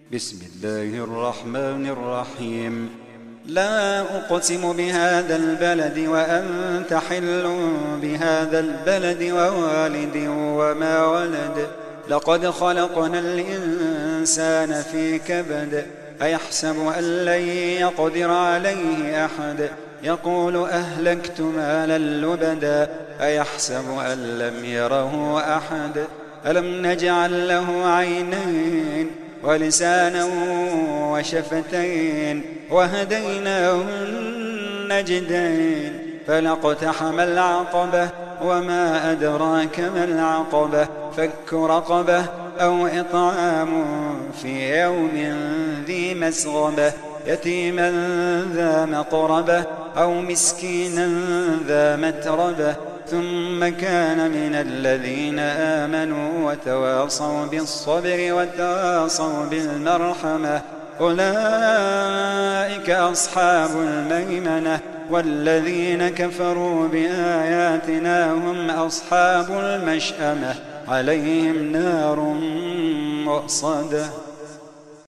بسم الله الرحمن الرحيم. لا أقسم بهذا البلد وأنت حل بهذا البلد ووالد وما ولد. لقد خلقنا الإنسان في كبد. أيحسب أن لن يقدر عليه أحد. يقول أهلكت مالا لبدا. أيحسب أن لم يره أحد. ألم نجعل له عينين ولسانا وشفتين وهديناه النجدين. فلاقتحم العقبة وما أدراك ما العقبة. فك رقبة أو إطعام في يوم ذي مسغبة. يتيما ذا مقربة أو مسكينا ذا متربة. ثم كان من الذين آمنوا وتواصوا بالصبر وتواصوا بالمرحمة. أولئك أصحاب الميمنة. والذين كفروا بآياتنا هم أصحاب المشأمة. عليهم نار مؤصدة.